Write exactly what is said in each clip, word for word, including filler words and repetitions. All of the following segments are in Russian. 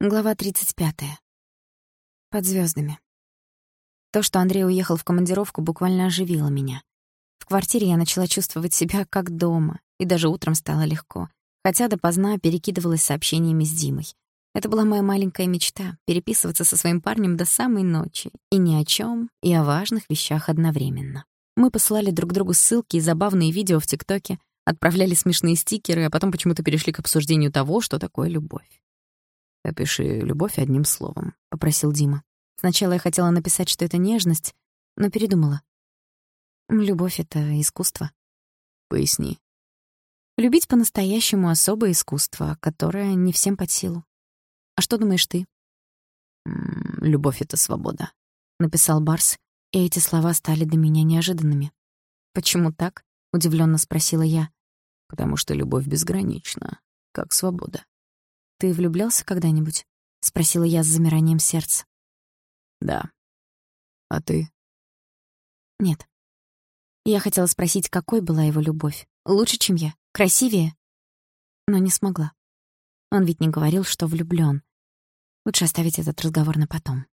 Глава тридцать пятая. Под звёздами. То, что Андрей уехал в командировку, буквально оживило меня. В квартире я начала чувствовать себя как дома, и даже утром стало легко, хотя допоздна перекидывалась сообщениями с Димой. Это была моя маленькая мечта — переписываться со своим парнем до самой ночи, и ни о чём, и о важных вещах одновременно. Мы посылали друг другу ссылки и забавные видео в ТикТоке, отправляли смешные стикеры, а потом почему-то перешли к обсуждению того, что такое любовь. «Опиши любовь одним словом», — попросил Дима. Сначала я хотела написать, что это нежность, но передумала. Любовь — это искусство. Поясни. Любить по-настоящему — особое искусство, которое не всем под силу. А что думаешь ты? «Любовь — это свобода», — написал Барс, и эти слова стали для меня неожиданными. «Почему так?» — удивлённо спросила я. «Потому что любовь безгранична, как свобода». «Ты влюблялся когда-нибудь?» — спросила я с замиранием сердца. «Да. А ты?» «Нет». Я хотела спросить, какой была его любовь. Лучше, чем я? Красивее? Но не смогла. Он ведь не говорил, что влюблён. Лучше оставить этот разговор на потом.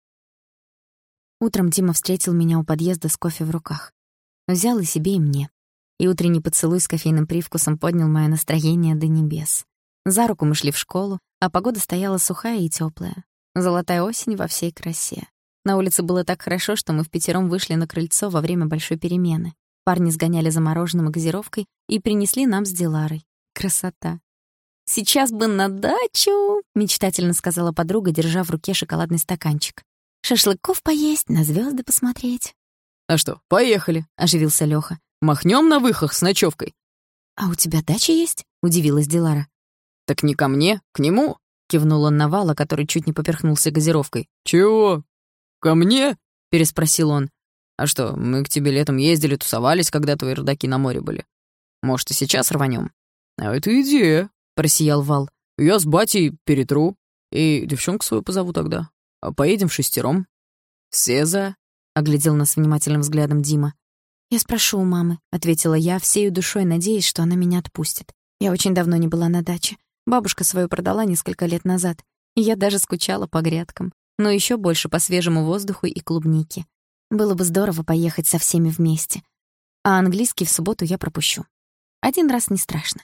Утром Дима встретил меня у подъезда с кофе в руках. Взял и себе, и мне. И утренний поцелуй с кофейным привкусом поднял моё настроение до небес. За руку мы шли в школу, а погода стояла сухая и тёплая. Золотая осень во всей красе. На улице было так хорошо, что мы впятером вышли на крыльцо во время большой перемены. Парни сгоняли за мороженым и газировкой и принесли нам с Диларой. Красота. «Сейчас бы на дачу», — мечтательно сказала подруга, держа в руке шоколадный стаканчик. «Шашлыков поесть, на звёзды посмотреть». «А что, поехали», — оживился Лёха. «Махнём на выхах с ночёвкой». «А у тебя дача есть?» — удивилась Дилара. «Так не ко мне, к нему», — кивнул он на Вала, который чуть не поперхнулся газировкой. «Чего? Ко мне?» — переспросил он. «А что, мы к тебе летом ездили, тусовались, когда твои родаки на море были. Может, и сейчас рванём?» «А это идея», — просиял Вал. «Я с батей перетру, и девчонку свою позову тогда. А поедем шестером». «Все за?» — оглядел нас внимательным взглядом Дима. «Я спрошу у мамы», — ответила я, всею душой надеясь, что она меня отпустит. Я очень давно не была на даче. Бабушка свою продала несколько лет назад, и я даже скучала по грядкам, но ещё больше по свежему воздуху и клубнике. Было бы здорово поехать со всеми вместе. А английский в субботу я пропущу. Один раз не страшно.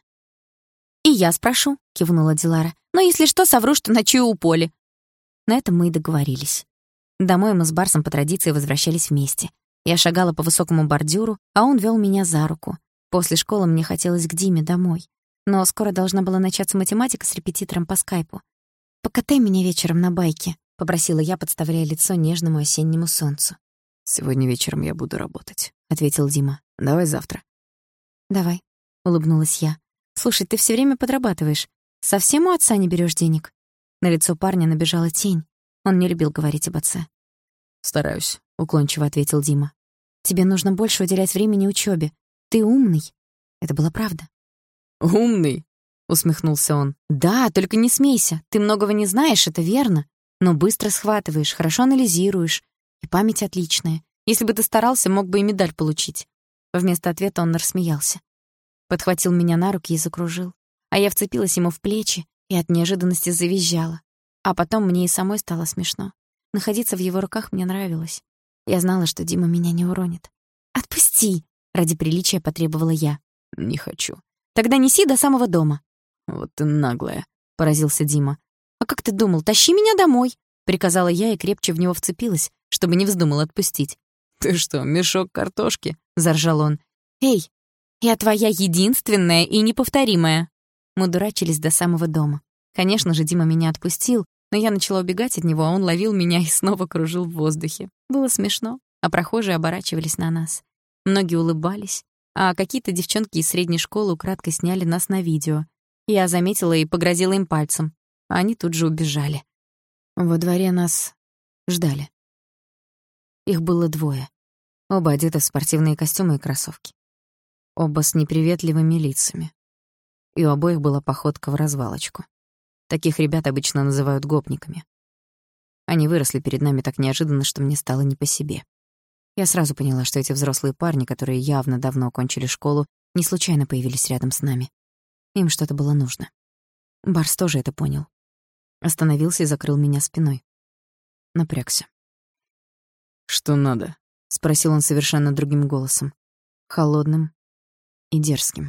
«И я спрошу», — кивнула Дилара. «Но если что, совру, что ночую у Поли». На этом мы и договорились. Домой мы с Барсом по традиции возвращались вместе. Я шагала по высокому бордюру, а он вёл меня за руку. После школы мне хотелось к Диме домой. Но скоро должна была начаться математика с репетитором по скайпу. «Покатай меня вечером на байке», — попросила я, подставляя лицо нежному осеннему солнцу. «Сегодня вечером я буду работать», — ответил Дима. «Давай завтра». «Давай», — улыбнулась я. «Слушай, ты всё время подрабатываешь. Совсем у отца не берёшь денег?» На лицо парня набежала тень. Он не любил говорить об отце. «Стараюсь», — уклончиво ответил Дима. «Тебе нужно больше уделять времени учёбе. Ты умный». Это была правда. «Умный?» — усмехнулся он. «Да, только не смейся. Ты многого не знаешь, это верно. Но быстро схватываешь, хорошо анализируешь. И память отличная. Если бы ты старался, мог бы и медаль получить». Вместо ответа он рассмеялся. Подхватил меня на руки и закружил. А я вцепилась ему в плечи и от неожиданности завизжала. А потом мне и самой стало смешно. Находиться в его руках мне нравилось. Я знала, что Дима меня не уронит. «Отпусти!» — ради приличия потребовала я. «Не хочу». «Тогда неси до самого дома». «Вот ты наглая», — поразился Дима. «А как ты думал, тащи меня домой?» — приказала я и крепче в него вцепилась, чтобы не вздумал отпустить. «Ты что, мешок картошки?» — заржал он. «Эй, я твоя единственная и неповторимая». Мы дурачились до самого дома. Конечно же, Дима меня отпустил, но я начала убегать от него, а он ловил меня и снова кружил в воздухе. Было смешно, а прохожие оборачивались на нас. Многие улыбались, а какие-то девчонки из средней школы украдкой сняли нас на видео. Я заметила и погрозила им пальцем, а они тут же убежали. Во дворе нас ждали. Их было двое. Оба одеты в спортивные костюмы и кроссовки. Оба с неприветливыми лицами. И у обоих была походка в развалочку. Таких ребят обычно называют гопниками. Они выросли перед нами так неожиданно, что мне стало не по себе. Я сразу поняла, что эти взрослые парни, которые явно давно окончили школу, не случайно появились рядом с нами. Им что-то было нужно. Барс тоже это понял. Остановился и закрыл меня спиной. Напрягся. «Что надо?» — спросил он совершенно другим голосом. Холодным и дерзким.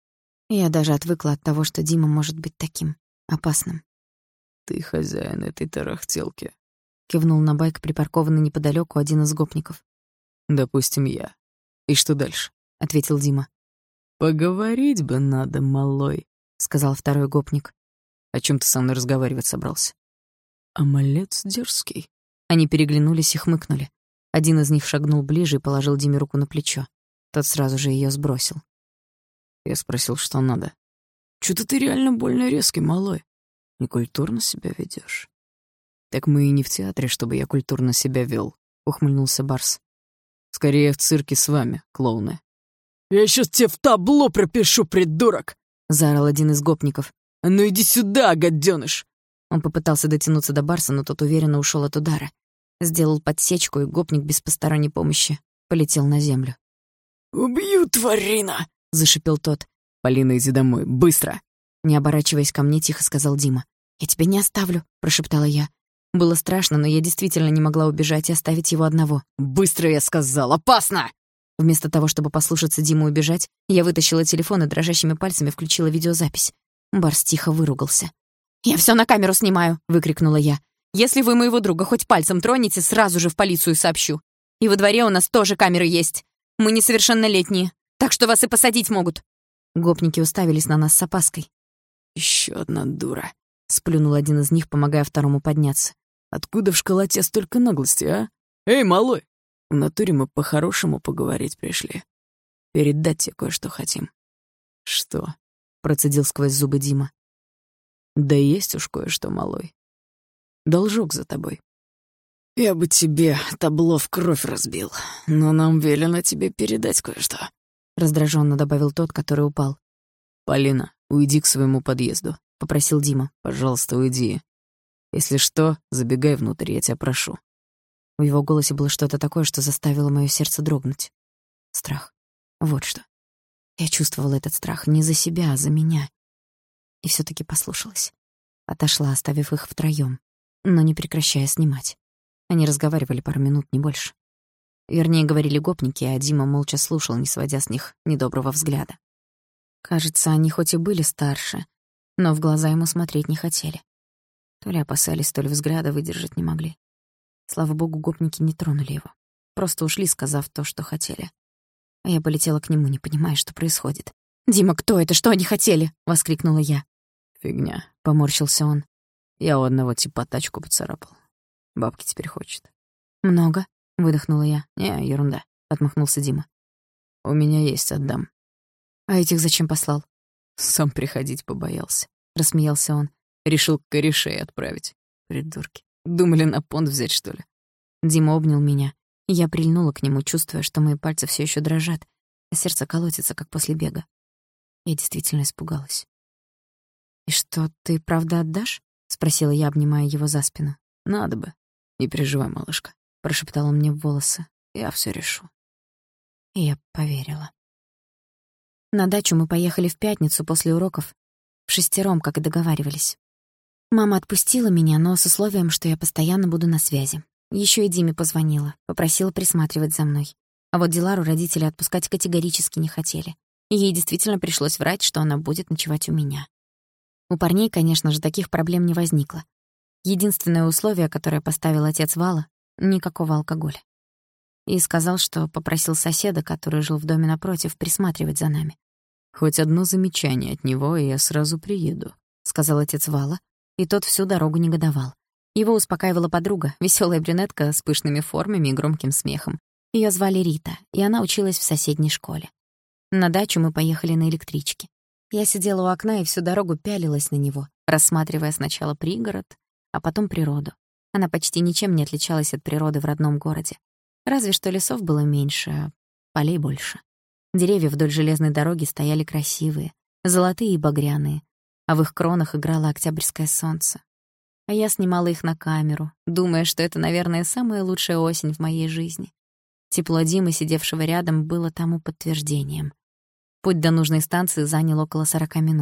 Я даже отвыкла от того, что Дима может быть таким опасным. «Ты хозяин этой тарахтелки», — кивнул на байк, припаркованный неподалёку один из гопников. «Допустим, я. И что дальше?» — ответил Дима. «Поговорить бы надо, малой», — сказал второй гопник. «О чём ты со мной разговаривать собрался?» «А малец дерзкий». Они переглянулись и хмыкнули. Один из них шагнул ближе и положил Диме руку на плечо. Тот сразу же её сбросил. Я спросил, что надо. «Чё-то ты реально больно резкий, малой. Некультурно себя ведёшь». «Так мы и не в театре, чтобы я культурно себя вёл», — ухмыльнулся Барс. «Скорее в цирке с вами, клоуны». «Я сейчас тебе в табло пропишу, придурок!» — заорал один из гопников. «А ну иди сюда, гадёныш!» Он попытался дотянуться до Барса, но тот уверенно ушёл от удара. Сделал подсечку, и гопник без посторонней помощи полетел на землю. «Убью, тварина!» — зашипел тот. «Полина, иди домой, быстро!» Не оборачиваясь ко мне, тихо сказал Дима. «Я тебя не оставлю», — прошептала я. Было страшно, но я действительно не могла убежать и оставить его одного. «Быстро, я сказал! Опасно!» Вместо того, чтобы послушаться Диму и убежать, я вытащила телефон и дрожащими пальцами включила видеозапись. Барс тихо выругался. «Я всё на камеру снимаю!» — выкрикнула я. «Если вы моего друга хоть пальцем тронете, сразу же в полицию сообщу. И во дворе у нас тоже камеры есть. Мы несовершеннолетние, так что вас и посадить могут». Гопники уставились на нас с опаской. «Ещё одна дура», — сплюнул один из них, помогая второму подняться. «Откуда в школоте столько наглости, а? Эй, малой! В натуре мы по-хорошему поговорить пришли. Передать тебе кое-что хотим». «Что?» — процедил сквозь зубы Дима. «Да есть уж кое-что, малой. Должок за тобой. Я бы тебе табло в кровь разбил, но нам велено тебе передать кое-что», — раздражённо добавил тот, который упал. «Полина, уйди к своему подъезду», — попросил Дима. «Пожалуйста, уйди. Если что, забегай внутрь, я тебя прошу». В его голосе было что-то такое, что заставило моё сердце дрогнуть. Страх. Вот что. Я чувствовала этот страх не за себя, а за меня. И всё-таки послушалась. Отошла, оставив их втроём, но не прекращая снимать. Они разговаривали пару минут, не больше. Вернее, говорили гопники, а Дима молча слушал, не сводя с них недоброго взгляда. Кажется, они хоть и были старше, но в глаза ему смотреть не хотели. То ли опасались, то ли взгляда выдержать не могли. Слава богу, гопники не тронули его. Просто ушли, сказав то, что хотели. А я полетела к нему, не понимая, что происходит. «Дима, кто это? Что они хотели?» — воскликнула я. «Фигня», — поморщился он. «Я у одного типа тачку поцарапал. Бабки теперь хочет». «Много?» — выдохнула я. «Не, ерунда», — отмахнулся Дима. «У меня есть, отдам». «А этих зачем послал?» «Сам приходить побоялся», — рассмеялся он. «Решил к корешей отправить. Придурки. Думали на понт взять, что ли?» Дима обнял меня, и я прильнула к нему, чувствуя, что мои пальцы всё ещё дрожат, а сердце колотится, как после бега. Я действительно испугалась. «И что, ты правда отдашь?» — спросила я, обнимая его за спину. «Надо бы. Не переживай, малышка», — прошептал он мне в волосы. «Я всё решу». И я поверила. На дачу мы поехали в пятницу после уроков, вшестером, как и договаривались. Мама отпустила меня, но с условием, что я постоянно буду на связи. Ещё и Диме позвонила, попросила присматривать за мной. А вот Дилару родители отпускать категорически не хотели. И ей действительно пришлось врать, что она будет ночевать у меня. У парней, конечно же, таких проблем не возникло. Единственное условие, которое поставил отец Вала — никакого алкоголя. И сказал, что попросил соседа, который жил в доме напротив, присматривать за нами. «Хоть одно замечание от него, и я сразу приеду», — сказал отец Вала, и тот всю дорогу негодовал. Его успокаивала подруга, веселая брюнетка с пышными формами и громким смехом. Ее звали Рита, и она училась в соседней школе. На дачу мы поехали на электричке. Я сидела у окна и всю дорогу пялилась на него, рассматривая сначала пригород, а потом природу. Она почти ничем не отличалась от природы в родном городе. Разве что лесов было меньше, а полей больше. Деревья вдоль железной дороги стояли красивые, золотые и багряные, а в их кронах играло октябрьское солнце. А я снимала их на камеру, думая, что это, наверное, самая лучшая осень в моей жизни. Тепло Димы, сидевшего рядом, было тому подтверждением. Путь до нужной станции занял около сорока минут.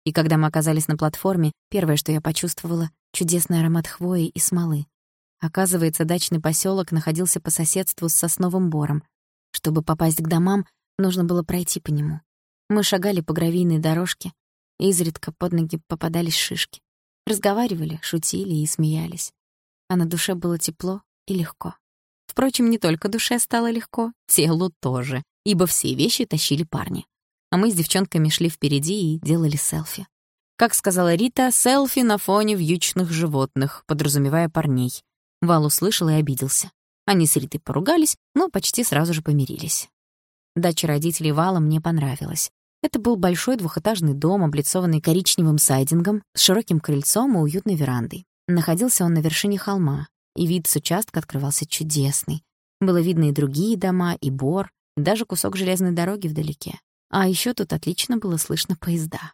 И когда мы оказались на платформе, первое, что я почувствовала — чудесный аромат хвои и смолы. Оказывается, дачный посёлок находился по соседству с сосновым бором. Чтобы попасть к домам, нужно было пройти по нему. Мы шагали по гравийной дорожке, и изредка под ноги попадались шишки. Разговаривали, шутили и смеялись. А на душе было тепло и легко. Впрочем, не только душе стало легко, телу тоже, ибо все вещи тащили парни. А мы с девчонками шли впереди и делали селфи. Как сказала Рита, селфи на фоне вьючных животных, подразумевая парней. Вал услышал и обиделся. Они с Ритой поругались, но почти сразу же помирились. Дача родителей Вала мне понравилась. Это был большой двухэтажный дом, облицованный коричневым сайдингом, с широким крыльцом и уютной верандой. Находился он на вершине холма, и вид с участка открывался чудесный. Было видно и другие дома, и бор, и даже кусок железной дороги вдалеке. А ещё тут отлично было слышно поезда.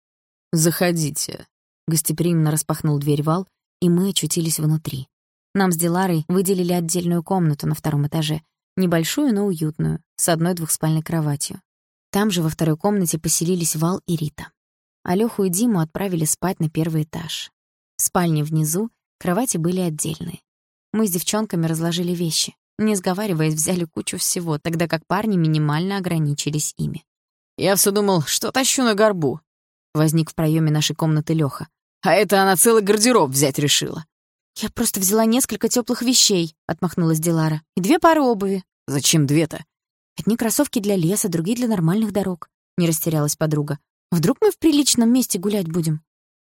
«Заходите», — гостеприимно распахнул дверь Вал, и мы очутились внутри. Нам с Диларой выделили отдельную комнату на втором этаже, небольшую, но уютную, с одной двухспальной кроватью. Там же во второй комнате поселились Вал и Рита. А Лёху и Диму отправили спать на первый этаж. Спальни внизу, кровати были отдельные. Мы с девчонками разложили вещи, не сговариваясь, взяли кучу всего, тогда как парни минимально ограничились ими. «Я всё думал, что тащу на горбу», — возник в проёме нашей комнаты Лёха. «А это она целый гардероб взять решила». «Я просто взяла несколько тёплых вещей», — отмахнулась Дилара, «и две пары обуви». «Зачем две-то?» «Одни кроссовки для леса, другие для нормальных дорог», — не растерялась подруга. «Вдруг мы в приличном месте гулять будем?»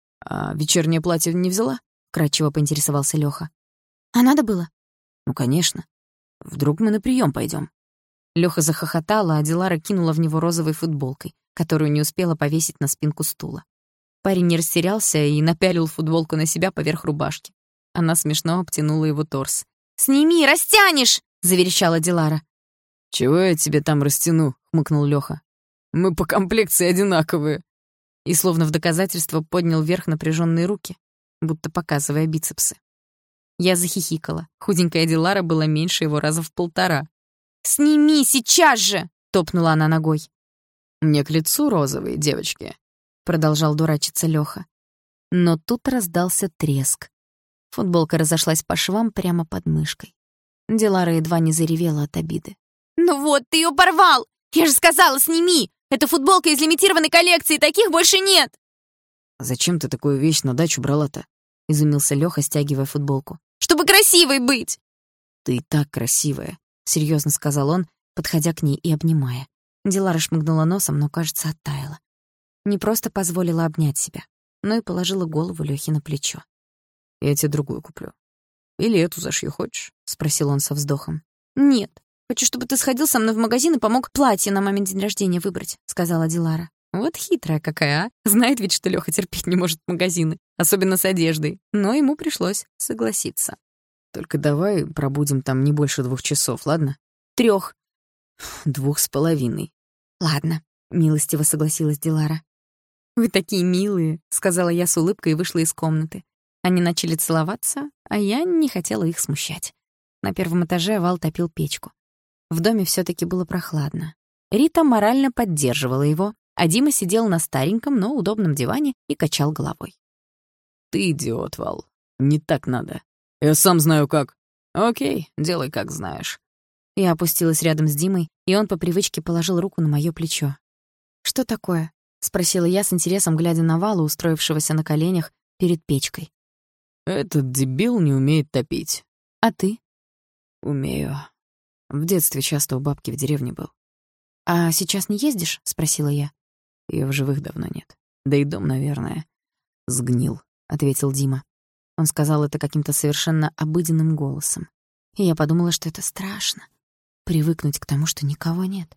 «А вечернее платье не взяла?» — вкратчиво поинтересовался Лёха. «А надо было?» «Ну, конечно. Вдруг мы на приём пойдём». Лёха захохотала, а Дилара кинула в него розовой футболкой, которую не успела повесить на спинку стула. Парень не растерялся и напялил футболку на себя поверх рубашки. Она смешно обтянула его торс. «Сними, растянешь!» — заверещала Дилара. «Чего я тебе там растяну?» — хмыкнул Лёха. «Мы по комплекции одинаковые». И словно в доказательство поднял вверх напряжённые руки, будто показывая бицепсы. Я захихикала. Худенькая Дилара была меньше его раза в полтора. «Сними сейчас же!» — топнула она ногой. «Мне к лицу розовые, девочки», — продолжал дурачиться Лёха. Но тут раздался треск. Футболка разошлась по швам прямо под мышкой. Дилара едва не заревела от обиды. «Ну вот, ты её порвал! Я же сказала, сними! Это футболка из лимитированной коллекции, таких больше нет!» «Зачем ты такую вещь на дачу брала-то?» — изумился Лёха, стягивая футболку. «Чтобы красивой быть!» «Ты и так красивая», — серьёзно сказал он, подходя к ней и обнимая. Дилара шмыгнула носом, но, кажется, оттаяла. Не просто позволила обнять себя, но и положила голову Лёхе на плечо. «Я тебе другую куплю. Или эту зашью, хочешь?» — спросил он со вздохом. «Нет, хочу, чтобы ты сходил со мной в магазин и помог платье на мамин день рождения выбрать», — сказала Дилара. Вот хитрая какая, а? Знает ведь, что Лёха терпеть не может магазины, особенно с одеждой. Но ему пришлось согласиться. «Только давай пробудем там не больше двух часов, ладно?» «Трёх». «Двух с половиной». «Ладно», — милостиво согласилась Дилара. «Вы такие милые», — сказала я с улыбкой и вышла из комнаты. Они начали целоваться, а я не хотела их смущать. На первом этаже Вал топил печку. В доме всё-таки было прохладно. Рита морально поддерживала его, а Дима сидел на стареньком, но удобном диване и качал головой. «Ты идиот, Вал. Не так надо. Я сам знаю как». «Окей, делай как знаешь». Я опустилась рядом с Димой, и он по привычке положил руку на моё плечо. «Что такое?» — спросила я с интересом, глядя на Вала, устроившегося на коленях перед печкой. «Этот дебил не умеет топить». «А ты?» «Умею. В детстве часто у бабки в деревне был». «А сейчас не ездишь?» — спросила я. Её в живых давно нет. Да и дом, наверное, сгнил», — ответил Дима. Он сказал это каким-то совершенно обыденным голосом. И я подумала, что это страшно. Привыкнуть к тому, что никого нет.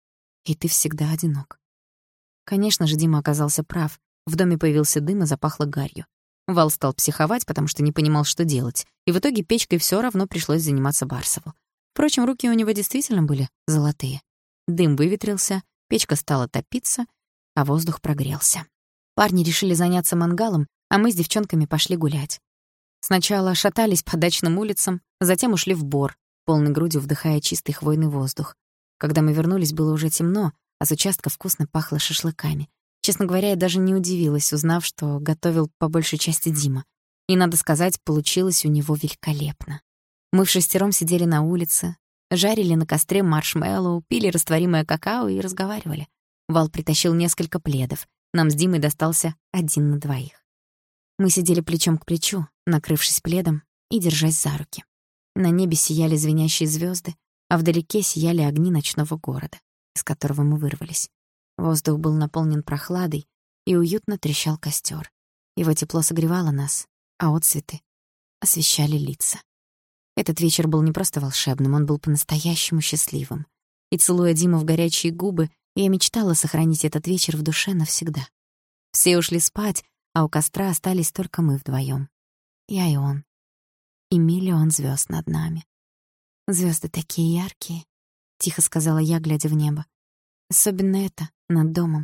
И ты всегда одинок. Конечно же, Дима оказался прав. В доме появился дым и запахло гарью. Вал стал психовать, потому что не понимал, что делать. И в итоге печкой всё равно пришлось заниматься Барсову. Впрочем, руки у него действительно были золотые. Дым выветрился, печка стала топиться, а воздух прогрелся. Парни решили заняться мангалом, а мы с девчонками пошли гулять. Сначала шатались по дачным улицам, затем ушли в бор, полной грудью вдыхая чистый хвойный воздух. Когда мы вернулись, было уже темно, а с участка вкусно пахло шашлыками. Честно говоря, я даже не удивилась, узнав, что готовил по большей части Дима. И, надо сказать, получилось у него великолепно. Мы вшестером сидели на улице, жарили на костре маршмеллоу, пили растворимое какао и разговаривали. Вал притащил несколько пледов. Нам с Димой достался один на двоих. Мы сидели плечом к плечу, накрывшись пледом и держась за руки. На небе сияли звенящие звезды, а вдалеке сияли огни ночного города, из которого мы вырвались. Воздух был наполнен прохладой, и уютно трещал костер. Его тепло согревало нас, а отцветы освещали лица. Этот вечер был не просто волшебным, он был по-настоящему счастливым. И, целуя Диму в горячие губы, я мечтала сохранить этот вечер в душе навсегда. Все ушли спать, а у костра остались только мы вдвоем. Я и он. И миллион звезд над нами. Звезды такие яркие, — тихо сказала я, глядя в небо. Особенно это, над домом.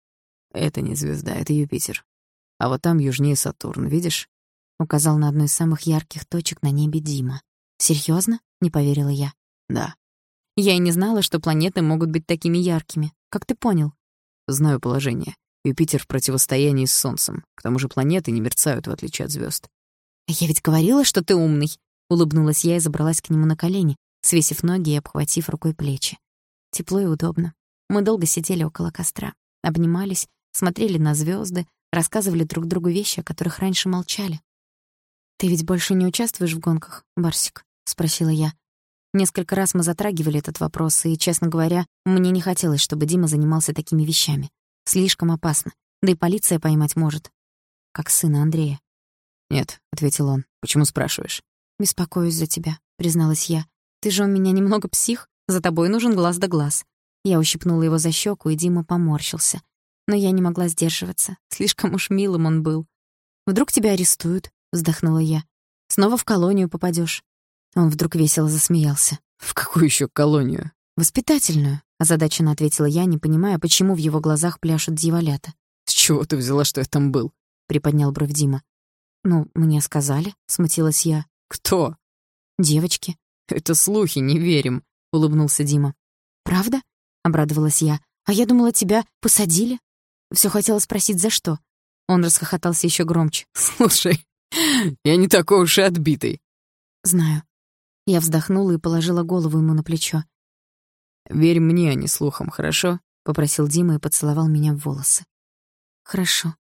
Это не звезда, это Юпитер. А вот там южнее Сатурн, видишь? Указал на одну из самых ярких точек на небе Дима. Серьезно? Не поверила я. Да. Я и не знала, что планеты могут быть такими яркими. Как ты понял? Знаю положение. Юпитер в противостоянии с Солнцем. К тому же планеты не мерцают, в отличие от звезд. Я ведь говорила, что ты умный. Улыбнулась я и забралась к нему на колени, свесив ноги и обхватив рукой плечи. Тепло и удобно. Мы долго сидели около костра, обнимались, смотрели на звезды, рассказывали друг другу вещи, о которых раньше молчали. «Ты ведь больше не участвуешь в гонках, Барсик?» — спросила я. Несколько раз мы затрагивали этот вопрос, и, честно говоря, мне не хотелось, чтобы Дима занимался такими вещами. Слишком опасно, да и полиция поймать может. Как сына Андрея. «Нет», — ответил он. «Почему спрашиваешь?» «Беспокоюсь за тебя», — призналась я. «Ты же у меня немного псих, за тобой нужен глаз да глаз». Я ущипнула его за щеку, и Дима поморщился. Но я не могла сдерживаться. Слишком уж милым он был. «Вдруг тебя арестуют?» — вздохнула я. «Снова в колонию попадёшь». Он вдруг весело засмеялся. «В какую ещё колонию?» «Воспитательную», — озадаченно ответила я, не понимая, почему в его глазах пляшут дьяволята. «С чего ты взяла, что я там был?» — приподнял бровь Дима. «Ну, мне сказали», — смутилась я. «Кто?» «Девочки». «Это слухи, не верим», — улыбнулся Дима. «Правда?» — обрадовалась я. «А я думала, тебя посадили?» Всё хотела спросить, за что. Он расхохотался ещё громче. «Слушай, я не такой уж и отбитый». «Знаю». Я вздохнула и положила голову ему на плечо. «Верь мне, а не слухам, хорошо?» — попросил Дима и поцеловал меня в волосы. «Хорошо.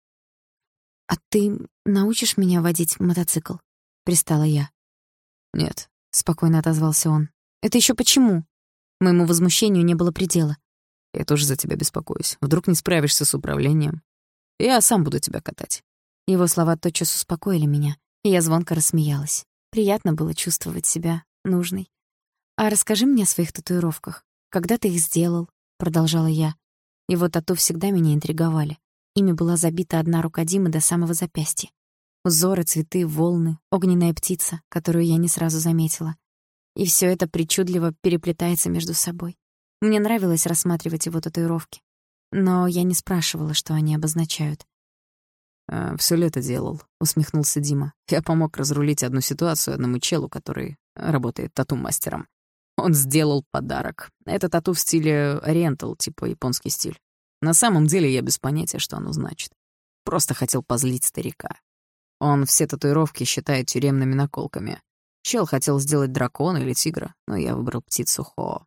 А ты научишь меня водить мотоцикл?» — пристала я. «Нет», — спокойно отозвался он. «Это ещё почему?» Моему возмущению не было предела. «Я тоже за тебя беспокоюсь. Вдруг не справишься с управлением? Я сам буду тебя катать». Его слова тотчас успокоили меня, и я звонко рассмеялась. Приятно было чувствовать себя нужной. «А расскажи мне о своих татуировках. Когда ты их сделал?» — продолжала я. Его тату всегда меня интриговали. Ими была забита одна рука Димы до самого запястья. Узоры, цветы, волны, огненная птица, которую я не сразу заметила. И всё это причудливо переплетается между собой. Мне нравилось рассматривать его татуировки. Но я не спрашивала, что они обозначают. «А, «Всё лето делал», — усмехнулся Дима. «Я помог разрулить одну ситуацию одному челу, который работает тату-мастером. Он сделал подарок. Это тату в стиле ориентал, типа японский стиль. На самом деле я без понятия, что оно значит. Просто хотел позлить старика. Он все татуировки считает тюремными наколками. Чел хотел сделать дракона или тигра, но я выбрал птицу Хоо».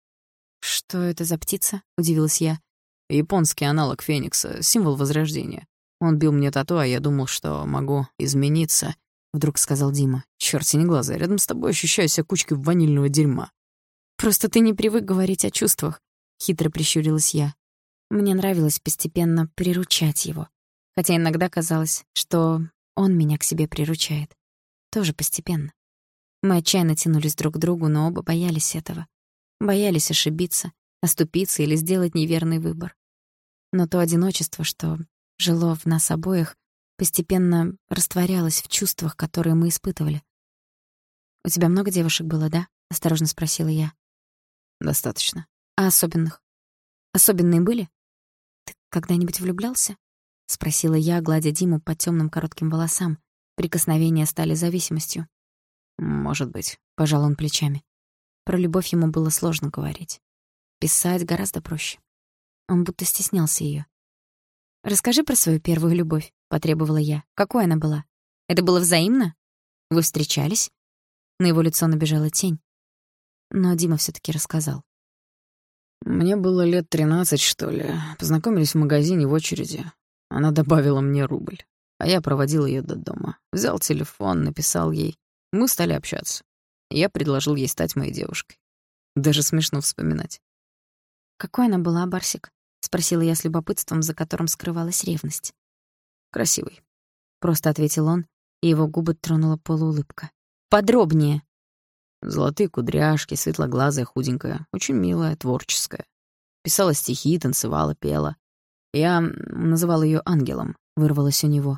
«Что это за птица?» — удивилась я. «Японский аналог Феникса, символ возрождения. Он бил мне тату, а я думал, что могу измениться», — вдруг сказал Дима. «Чёрт, синеглазый, рядом с тобой ощущаю себя кучкой ванильного дерьма». «Просто ты не привык говорить о чувствах», — хитро прищурилась я. Мне нравилось постепенно приручать его, хотя иногда казалось, что он меня к себе приручает. Тоже постепенно. Мы отчаянно тянулись друг к другу, но оба боялись этого. Боялись ошибиться, оступиться или сделать неверный выбор. Но то одиночество, что жило в нас обоих, постепенно растворялось в чувствах, которые мы испытывали. «У тебя много девушек было, да?» — осторожно спросила я. «Достаточно». «А особенных? Особенные были? Ты когда-нибудь влюблялся?» — спросила я, гладя Диму по тёмным коротким волосам. Прикосновения стали зависимостью. «Может быть», — пожал он плечами. Про любовь ему было сложно говорить. Писать гораздо проще. Он будто стеснялся её. «Расскажи про свою первую любовь», — потребовала я. «Какой она была? Это было взаимно? Вы встречались?» На его лицо набежала тень. Но Дима всё-таки рассказал. Мне было лет тринадцать, что ли. Познакомились в магазине в очереди. Она добавила мне рубль, а я проводил её до дома. Взял телефон, написал ей. Мы стали общаться. Я предложил ей стать моей девушкой. Даже смешно вспоминать. «Какой она была, Барсик?» — спросила я с любопытством, за которым скрывалась ревность. «Красивый», — просто ответил он, и его губы тронула полуулыбка. «Подробнее». Золотые кудряшки, светлоглазая, худенькая, очень милая, творческая. Писала стихи, танцевала, пела. Я называл её ангелом, вырвалось у него.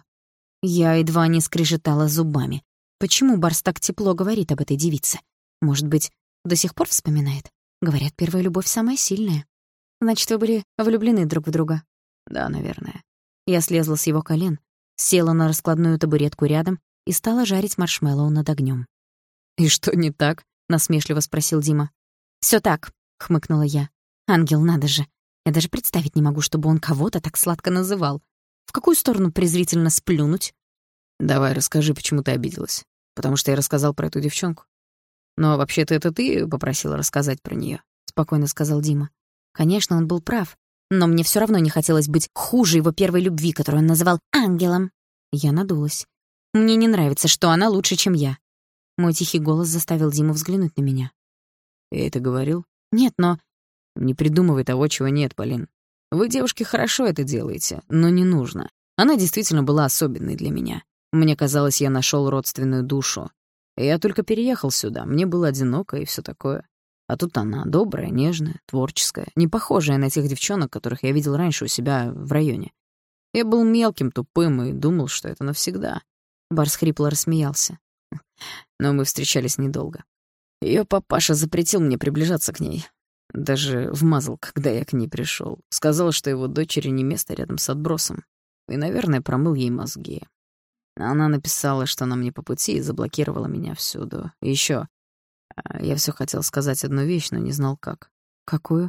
Я едва не скрежетала зубами. Почему Барс так тепло говорит об этой девице? Может быть, до сих пор вспоминает? Говорят, первая любовь самая сильная. Значит, вы были влюблены друг в друга? Да, наверное. Я слезла с его колен, села на раскладную табуретку рядом и стала жарить маршмеллоу над огнём. «И что не так?» — насмешливо спросил Дима. «Всё так», — хмыкнула я. «Ангел, надо же. Я даже представить не могу, чтобы он кого-то так сладко называл. В какую сторону презрительно сплюнуть?» «Давай расскажи, почему ты обиделась. Потому что я рассказал про эту девчонку». «Но вообще-то это ты попросила рассказать про неё», — спокойно сказал Дима. Конечно, он был прав, но мне всё равно не хотелось быть хуже его первой любви, которую он называл ангелом. Я надулась. Мне не нравится, что она лучше, чем я. Мой тихий голос заставил Диму взглянуть на меня. «Я это говорил?» «Нет, но...» «Не придумывай того, чего нет, Полин. Вы, девушки, хорошо это делаете, но не нужно. Она действительно была особенной для меня. Мне казалось, я нашёл родственную душу. Я только переехал сюда, мне было одиноко и всё такое. А тут она добрая, нежная, творческая, не похожая на тех девчонок, которых я видел раньше у себя в районе. Я был мелким, тупым и думал, что это навсегда». Барс хрипло рассмеялся. Но мы встречались недолго. Её папаша запретил мне приближаться к ней. Даже вмазал, когда я к ней пришёл. Сказал, что его дочери не место рядом с отбросом. И, наверное, промыл ей мозги. Она написала, что нам не по пути, и заблокировала меня всюду. И ещё я всё хотел сказать одну вещь, но не знал как. «Какую?»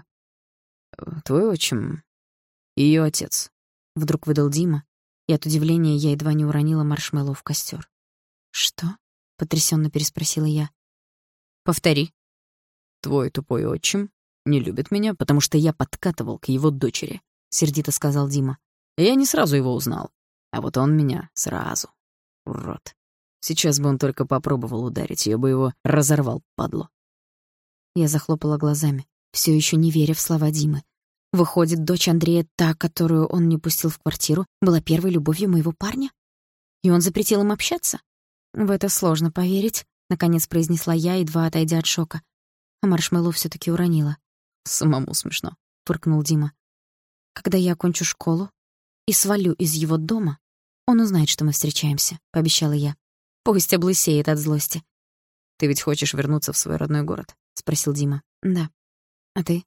«Твой отчим, её отец», — вдруг выдал Дима, и от удивления я едва не уронила маршмеллоу в костёр. «Что?» — потрясённо переспросила я. «Повтори». «Твой тупой отчим не любит меня, потому что я подкатывал к его дочери», — сердито сказал Дима. «Я не сразу его узнал, а вот он меня сразу. Урод. Сейчас бы он только попробовал ударить, я бы его разорвал, падло». Я захлопала глазами, всё ещё не веря в слова Димы. Выходит, дочь Андрея, та, которую он не пустил в квартиру, была первой любовью моего парня? И он запретил им общаться? В это сложно поверить, — наконец произнесла я, едва отойдя от шока. А маршмеллоу всё-таки уронила. «Самому смешно», — фыркнул Дима. «Когда я окончу школу и свалю из его дома, он узнает, что мы встречаемся», — пообещала я. «Пусть облысеет от злости». «Ты ведь хочешь вернуться в свой родной город?» — спросил Дима. «Да. А ты?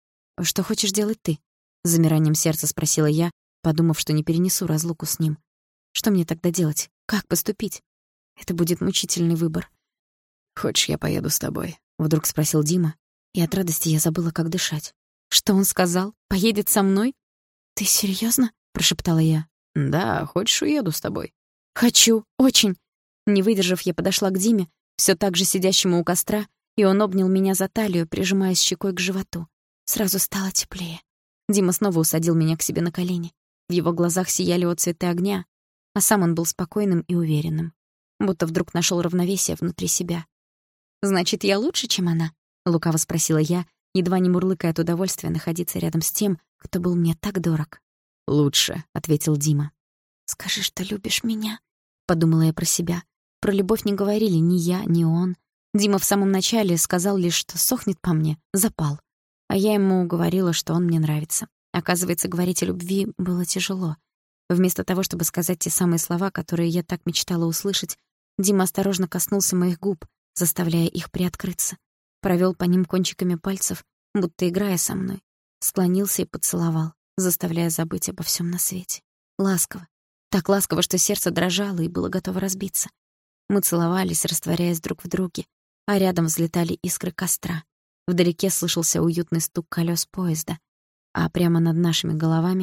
Что хочешь делать ты?» — с замиранием сердца спросила я, подумав, что не перенесу разлуку с ним. «Что мне тогда делать? Как поступить? Это будет мучительный выбор». «Хочешь, я поеду с тобой?» — вдруг спросил Дима, и от радости я забыла, как дышать. «Что он сказал? Поедет со мной?» «Ты серьёзно?» — прошептала я. «Да, хочешь, уеду с тобой?» «Хочу, очень». Не выдержав, я подошла к Диме, всё так же сидящему у костра, и он обнял меня за талию, прижимаясь щекой к животу. Сразу стало теплее. Дима снова усадил меня к себе на колени. В его глазах сияли отцветы огня, а сам он был спокойным и уверенным, будто вдруг нашёл равновесие внутри себя. «Значит, я лучше, чем она?» — лукаво спросила я, едва не мурлыкая от удовольствия находиться рядом с тем, кто был мне так дорог. «Лучше», — ответил Дима. «Скажи, что любишь меня», — подумала я про себя. Про любовь не говорили ни я, ни он. Дима в самом начале сказал лишь, что сохнет по мне, запал. А я ему говорила, что он мне нравится. Оказывается, говорить о любви было тяжело. Вместо того, чтобы сказать те самые слова, которые я так мечтала услышать, Дима осторожно коснулся моих губ, заставляя их приоткрыться. Провёл по ним кончиками пальцев, будто играя со мной. Склонился и поцеловал, заставляя забыть обо всём на свете. Ласково. Так ласково, что сердце дрожало и было готово разбиться. Мы целовались, растворяясь друг в друге, а рядом взлетали искры костра. Вдалеке слышался уютный стук колёс поезда, а прямо над нашими головами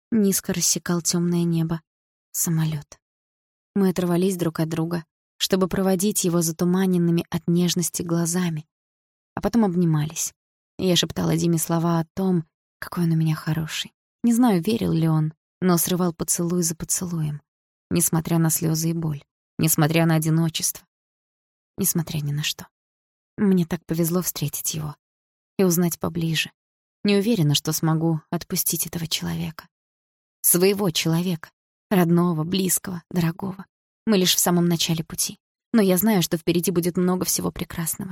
Низко рассекал темное небо. Самолет. Мы оторвались друг от друга, чтобы проводить его затуманенными от нежности глазами, а потом обнимались. И я шептала Диме слова о том, какой он у меня хороший. Не знаю, верил ли он, но срывал поцелуй за поцелуем, несмотря на слезы и боль, несмотря на одиночество, несмотря ни на что. Мне так повезло встретить его и узнать поближе. Не уверена, что смогу отпустить этого человека. Своего человека, родного, близкого, дорогого. Мы лишь в самом начале пути. Но я знаю, что впереди будет много всего прекрасного.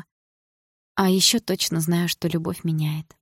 А ещё точно знаю, что любовь меняет.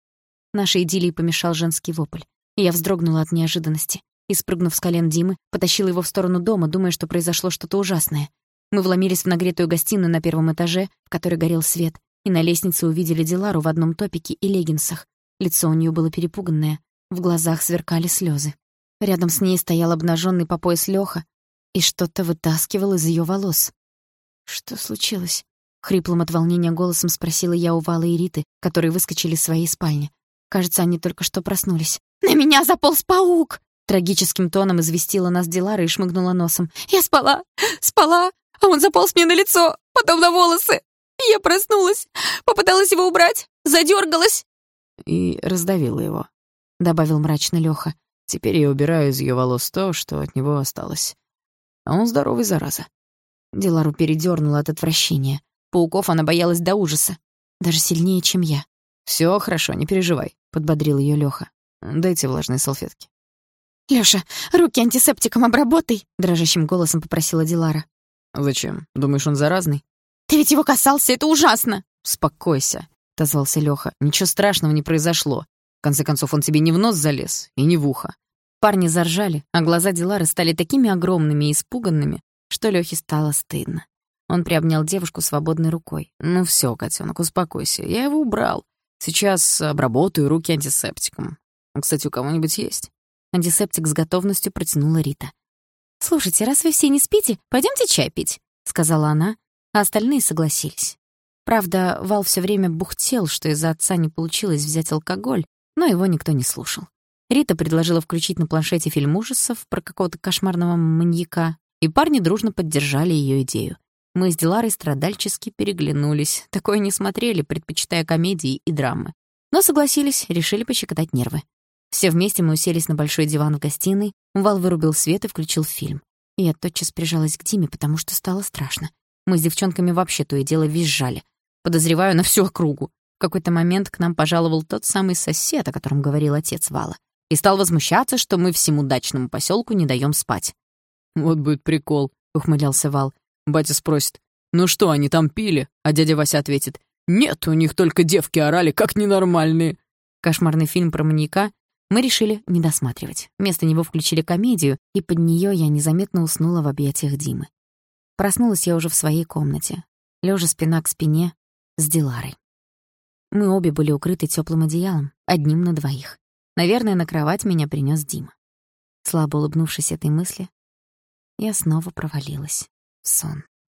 Нашей идиллии помешал женский вопль, и я вздрогнула от неожиданности и, спрыгнув с колен Димы, потащила его в сторону дома, думая, что произошло что-то ужасное. Мы вломились в нагретую гостиную на первом этаже, в которой горел свет, и на лестнице увидели Дилару в одном топике и леггинсах. Лицо у неё было перепуганное, в глазах сверкали слёзы. Рядом с ней стоял обнажённый по пояс Лёха и что-то вытаскивал из её волос. «Что случилось?» — хриплым от волнения голосом спросила я у Валы и Риты, которые выскочили из своей спальни. Кажется, они только что проснулись. «На меня заполз паук!» — трагическим тоном известила нас Дилара и шмыгнула носом. «Я спала, спала, а он заполз мне на лицо, потом на волосы. Я проснулась, попыталась его убрать, задёргалась». «И раздавила его», — добавил мрачно Лёха. «Теперь я убираю из её волос то, что от него осталось. А он здоровый, зараза». Дилару передёрнула от отвращения. Пауков она боялась до ужаса. Даже сильнее, чем я. «Всё хорошо, не переживай», — подбодрил её Лёха. «Дайте влажные салфетки». «Лёша, руки антисептиком обработай», — дрожащим голосом попросила Дилара. «Зачем? Думаешь, он заразный?» «Ты ведь его касался, это ужасно!» «Успокойся», — отозвался Лёха. «Ничего страшного не произошло. В конце концов, он тебе не в нос залез и не в ухо». Парни заржали, а глаза Дилары стали такими огромными и испуганными, что Лёхе стало стыдно. Он приобнял девушку свободной рукой. «Ну всё, котёнок, успокойся. Я его убрал. Сейчас обработаю руки антисептиком. Кстати, у кого-нибудь есть?» Антисептик с готовностью протянула Рита. «Слушайте, раз вы все не спите, пойдёмте чай пить», — сказала она, а остальные согласились. Правда, Вал всё время бухтел, что из-за отца не получилось взять алкоголь, но его никто не слушал. Рита предложила включить на планшете фильм ужасов про какого-то кошмарного маньяка, и парни дружно поддержали её идею. Мы с Диларой страдальчески переглянулись. Такое не смотрели, предпочитая комедии и драмы. Но согласились, решили пощекотать нервы. Все вместе мы уселись на большой диван в гостиной, Вал вырубил свет и включил фильм. И я тотчас прижалась к Диме, потому что стало страшно. Мы с девчонками вообще то и дело визжали. Подозреваю, на всю округу. В какой-то момент к нам пожаловал тот самый сосед, о котором говорил отец Вала, и стал возмущаться, что мы всему дачному посёлку не даём спать. «Вот будет прикол», — ухмылялся Вал. Батя спросит: «Ну что, они там пили?» А дядя Вася ответит: «Нет, у них только девки орали, как ненормальные». Кошмарный фильм про маньяка мы решили не досматривать. Вместо него включили комедию, и под неё я незаметно уснула в объятиях Димы. Проснулась я уже в своей комнате, лёжа спина к спине с Диларой. Мы обе были укрыты тёплым одеялом, одним на двоих. Наверное, на кровать меня принёс Дима. Слабо улыбнувшись этой мысли, я снова провалилась в сон.